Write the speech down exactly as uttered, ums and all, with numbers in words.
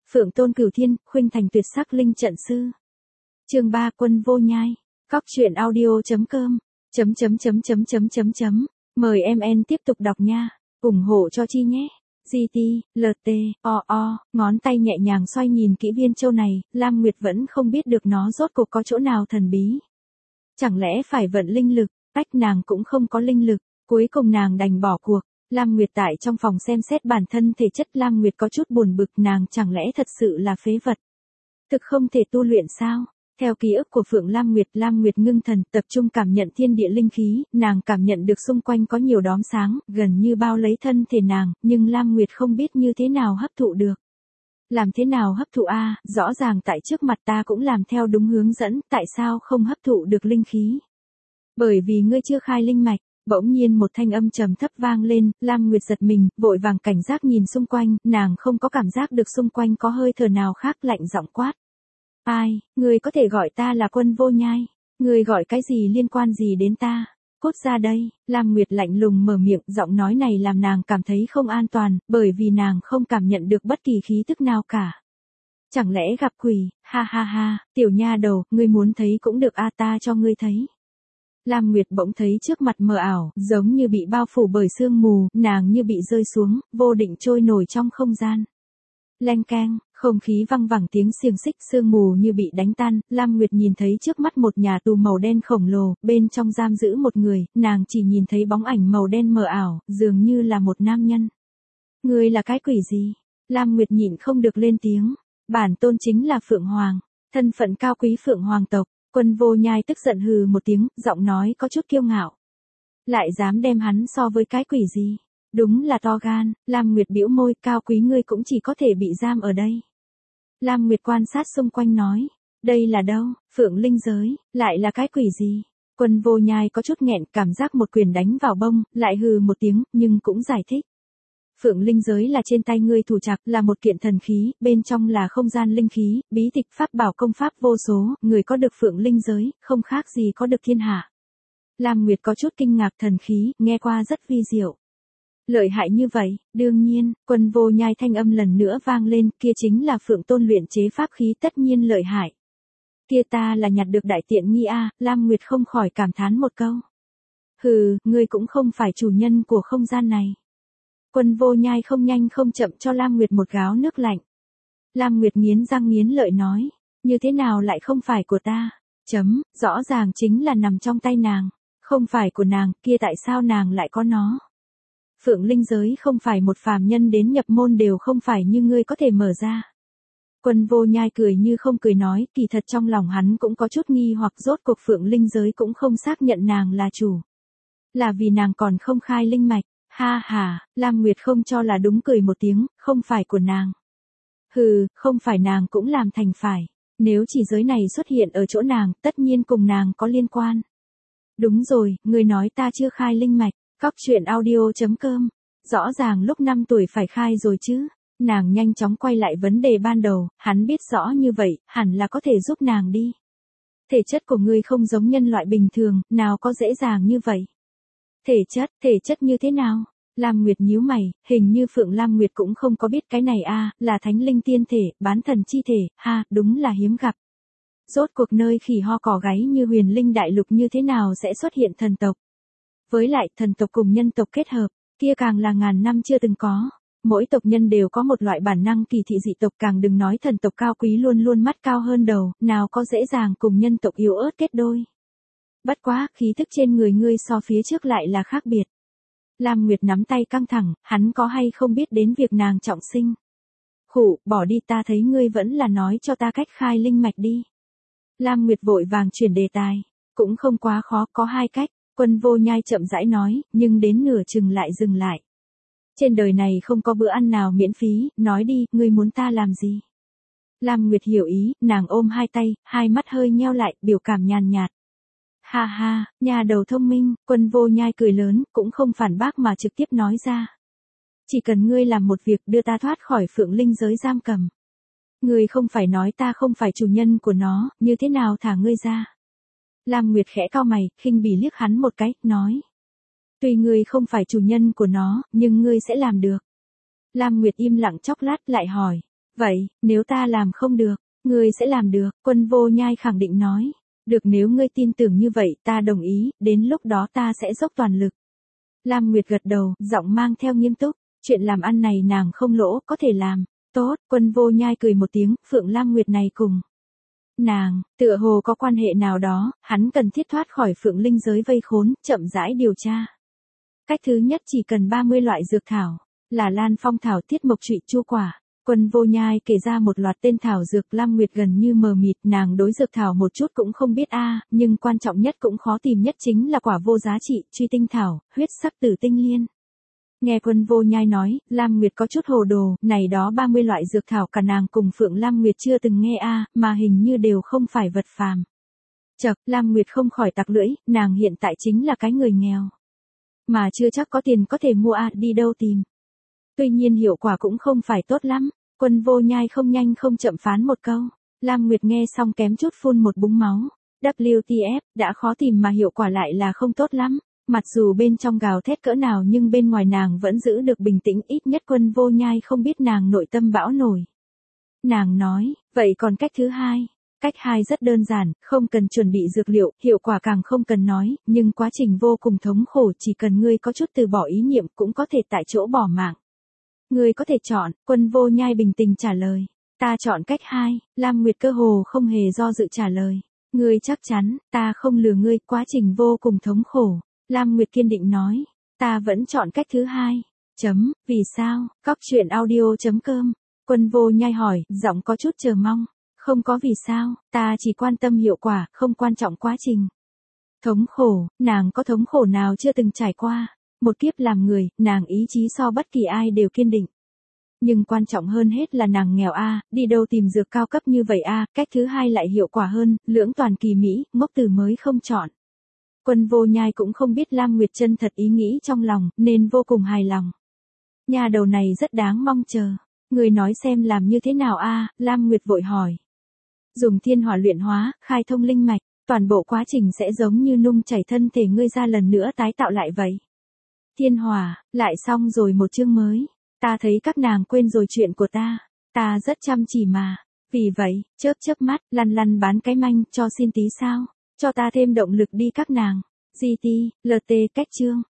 Phượng Tôn Cửu Thiên, khuynh thành tuyệt sắc linh trận sư. Chương ba Quân vô nhai. Cóc truyện audio.com. Chấm chấm chấm chấm chấm chấm chấm. Mời em en tiếp tục đọc nha. ủng hộ cho Chi nhé. giê tê, lờ tê, o o, ngón tay nhẹ nhàng xoay nhìn kỹ viên châu này, Lam Nguyệt vẫn không biết được nó rốt cuộc có chỗ nào thần bí. Chẳng lẽ phải vận linh lực, ách nàng cũng không có linh lực, cuối cùng nàng đành bỏ cuộc. Lam Nguyệt tại trong phòng xem xét bản thân thể chất, Lam Nguyệt có chút buồn bực, nàng chẳng lẽ thật sự là phế vật. Thực không thể tu luyện sao? Theo ký ức của Phượng Lam Nguyệt, Lam Nguyệt ngưng thần, tập trung cảm nhận thiên địa linh khí, nàng cảm nhận được xung quanh có nhiều đốm sáng, gần như bao lấy thân thể nàng, nhưng Lam Nguyệt không biết như thế nào hấp thụ được. Làm thế nào hấp thụ a? Rõ ràng tại trước mặt ta cũng làm theo đúng hướng dẫn, tại sao không hấp thụ được linh khí? Bởi vì ngươi chưa khai linh mạch. Bỗng nhiên một thanh âm trầm thấp vang lên, Lam Nguyệt giật mình, vội vàng cảnh giác nhìn xung quanh, nàng không có cảm giác được xung quanh có hơi thở nào khác, lạnh giọng quát. Ai, ngươi có thể gọi ta là Quân vô nhai, ngươi gọi cái gì liên quan gì đến ta, cút ra đây. Lam Nguyệt lạnh lùng mở miệng, giọng nói này làm nàng cảm thấy không an toàn, bởi vì nàng không cảm nhận được bất kỳ khí tức nào cả. Chẳng lẽ gặp quỷ, ha ha ha, tiểu nha đầu, ngươi muốn thấy cũng được a, ta cho ngươi thấy. Lam Nguyệt bỗng thấy trước mặt mờ ảo, giống như bị bao phủ bởi sương mù, nàng như bị rơi xuống, vô định trôi nổi trong không gian. Leng keng, không khí văng vẳng tiếng xiềng xích, sương mù như bị đánh tan, Lam Nguyệt nhìn thấy trước mắt một nhà tù màu đen khổng lồ, bên trong giam giữ một người, nàng chỉ nhìn thấy bóng ảnh màu đen mờ ảo, dường như là một nam nhân. Ngươi là cái quỷ gì? Lam Nguyệt nhịn không được lên tiếng. Bản tôn chính là Phượng Hoàng, thân phận cao quý Phượng Hoàng tộc. Quân vô nhai tức giận hừ một tiếng, giọng nói có chút kiêu ngạo. Lại dám đem hắn so với cái quỷ gì? Đúng là to gan. Lam Nguyệt bĩu môi, cao quý ngươi cũng chỉ có thể bị giam ở đây. Lam Nguyệt quan sát xung quanh nói. Đây là đâu? Phượng linh giới, lại là cái quỷ gì? Quân vô nhai có chút nghẹn, cảm giác một quyền đánh vào bông, lại hừ một tiếng, nhưng cũng giải thích. Phượng linh giới là trên tay ngươi thủ trạc, là một kiện thần khí, bên trong là không gian linh khí, bí tịch pháp bảo công pháp vô số, người có được Phượng linh giới, không khác gì có được thiên hạ. Lam Nguyệt có chút kinh ngạc, thần khí, nghe qua rất vi diệu. Lợi hại như vậy, đương nhiên, Quân vô nhai thanh âm lần nữa vang lên, kia chính là Phượng Tôn luyện chế pháp khí, tất nhiên lợi hại. Kia ta là nhặt được đại tiện nghi a, Lam Nguyệt không khỏi cảm thán một câu. Hừ, ngươi cũng không phải chủ nhân của không gian này. Quân vô nhai không nhanh không chậm cho Lam Nguyệt một gáo nước lạnh. Lam Nguyệt nghiến răng nghiến lợi nói, như thế nào lại không phải của ta? Chấm, rõ ràng chính là nằm trong tay nàng, không phải của nàng, kia tại sao nàng lại có nó? Phượng linh giới không phải một phàm nhân đến nhập môn đều không phải như ngươi có thể mở ra. Quân vô nhai cười như không cười nói, kỳ thật trong lòng hắn cũng có chút nghi hoặc, rốt cuộc Phượng linh giới cũng không xác nhận nàng là chủ. Là vì nàng còn không khai linh mạch. Ha ha, Lam Nguyệt không cho là đúng, cười một tiếng, không phải của nàng. Hừ, không phải nàng cũng làm thành phải. Nếu chỉ giới này xuất hiện ở chỗ nàng, tất nhiên cùng nàng có liên quan. Đúng rồi, người nói ta chưa khai linh mạch, cóc truyện audio.com. Rõ ràng lúc năm tuổi phải khai rồi chứ. Nàng nhanh chóng quay lại vấn đề ban đầu, hắn biết rõ như vậy, hẳn là có thể giúp nàng đi. Thể chất của ngươi không giống nhân loại bình thường, nào có dễ dàng như vậy. Thể chất, thể chất như thế nào? Lam Nguyệt nhíu mày, hình như Phượng Lam Nguyệt cũng không có biết cái này a, là thánh linh tiên thể, bán thần chi thể, ha, đúng là hiếm gặp. Rốt cuộc nơi khỉ ho cỏ gáy như huyền linh đại lục như thế nào sẽ xuất hiện thần tộc? Với lại, thần tộc cùng nhân tộc kết hợp, kia càng là ngàn năm chưa từng có. Mỗi tộc nhân đều có một loại bản năng kỳ thị dị tộc, càng đừng nói thần tộc cao quý luôn luôn mắt cao hơn đầu, nào có dễ dàng cùng nhân tộc yếu ớt kết đôi. Bất quá, khí thức trên người ngươi so phía trước lại là khác biệt. Lam Nguyệt nắm tay căng thẳng, hắn có hay không biết đến việc nàng trọng sinh. Khụ, bỏ đi, ta thấy ngươi vẫn là nói cho ta cách khai linh mạch đi. Lam Nguyệt vội vàng chuyển đề tài, cũng không quá khó, có hai cách. Quân vô nhai chậm rãi nói, nhưng đến nửa chừng lại dừng lại. Trên đời này không có bữa ăn nào miễn phí, nói đi, ngươi muốn ta làm gì? Lam Nguyệt hiểu ý, nàng ôm hai tay, hai mắt hơi nheo lại, biểu cảm nhàn nhạt. Ha ha, nhà đầu thông minh, Quân vô nhai cười lớn, cũng không phản bác mà trực tiếp nói ra. Chỉ cần ngươi làm một việc, đưa ta thoát khỏi Phượng linh giới giam cầm. Ngươi không phải nói ta không phải chủ nhân của nó, như thế nào thả ngươi ra? Lam Nguyệt khẽ cau mày, khinh bỉ liếc hắn một cái, nói. Tuy ngươi không phải chủ nhân của nó, nhưng ngươi sẽ làm được. Lam Nguyệt im lặng chốc lát lại hỏi. Vậy, nếu ta làm không được, ngươi sẽ làm được, Quân Vô Nhai khẳng định nói. Được, nếu ngươi tin tưởng như vậy ta đồng ý, đến lúc đó ta sẽ dốc toàn lực. Lam Nguyệt gật đầu, giọng mang theo nghiêm túc, chuyện làm ăn này nàng không lỗ, có thể làm. Tốt, Quân Vô Nhai cười một tiếng, Phượng Lam Nguyệt này cùng nàng, tựa hồ có quan hệ nào đó, hắn cần thiết thoát khỏi Phượng Linh giới vây khốn, chậm rãi điều tra. Cách thứ nhất chỉ cần ba mươi loại dược thảo, là Lan Phong thảo, Tiết Mộc Trụy, Chu Quả. Quân Vô Nhai kể ra một loạt tên thảo dược, Lam Nguyệt gần như mờ mịt, nàng đối dược thảo một chút cũng không biết a, nhưng quan trọng nhất cũng khó tìm nhất chính là quả vô giá trị, Truy Tinh thảo, Huyết Sắc Tử Tinh Liên. Nghe Quân Vô Nhai nói, Lam Nguyệt có chút hồ đồ, này đó ba mươi loại dược thảo cả nàng cùng Phượng Lam Nguyệt chưa từng nghe a, mà hình như đều không phải vật phàm. Chậc, Lam Nguyệt không khỏi tặc lưỡi, nàng hiện tại chính là cái người nghèo, mà chưa chắc có tiền có thể mua a, đi đâu tìm. Tuy nhiên hiệu quả cũng không phải tốt lắm. Quân Vô Nhai không nhanh không chậm phán một câu. Lam Nguyệt nghe xong kém chút phun một búng máu. W T F, đã khó tìm mà hiệu quả lại là không tốt lắm. Mặc dù bên trong gào thét cỡ nào nhưng bên ngoài nàng vẫn giữ được bình tĩnh, ít nhất Quân Vô Nhai không biết nàng nội tâm bão nổi. Nàng nói, vậy còn cách thứ hai? Cách hai rất đơn giản, không cần chuẩn bị dược liệu, hiệu quả càng không cần nói, nhưng quá trình vô cùng thống khổ, chỉ cần ngươi có chút từ bỏ ý niệm cũng có thể tại chỗ bỏ mạng. Ngươi có thể chọn, Quân Vô Nhai bình tĩnh trả lời. Ta chọn cách hai, Lam Nguyệt cơ hồ không hề do dự trả lời. Ngươi chắc chắn, ta không lừa ngươi, quá trình vô cùng thống khổ. Lam Nguyệt kiên định nói, ta vẫn chọn cách thứ hai. Chấm, vì sao? Cóc truyện audio chấm com. Quân Vô Nhai hỏi, giọng có chút chờ mong. Không có vì sao, ta chỉ quan tâm hiệu quả, không quan trọng quá trình. Thống khổ, nàng có thống khổ nào chưa từng trải qua. Một kiếp làm người, nàng ý chí so bất kỳ ai đều kiên định. Nhưng quan trọng hơn hết là nàng nghèo a, đi đâu tìm dược cao cấp như vậy a, cách thứ hai lại hiệu quả hơn, lưỡng toàn kỳ mỹ, ngốc từ mới không chọn. Quân Vô Nhai cũng không biết Lam Nguyệt chân thật ý nghĩ trong lòng, nên vô cùng hài lòng. Nhà đầu này rất đáng mong chờ. Người nói xem làm như thế nào a, Lam Nguyệt vội hỏi. Dùng thiên hỏa luyện hóa, khai thông linh mạch, toàn bộ quá trình sẽ giống như nung chảy thân thể ngươi ra lần nữa tái tạo lại vậy. Thiên hỏa, lại xong rồi một chương mới. Ta thấy các nàng quên rồi chuyện của ta. Ta rất chăm chỉ mà. Vì vậy, chớp chớp mắt, lăn lăn bán cái manh, cho xin tí sao. Cho ta thêm động lực đi các nàng. giê tê, lờ tê, cách chương.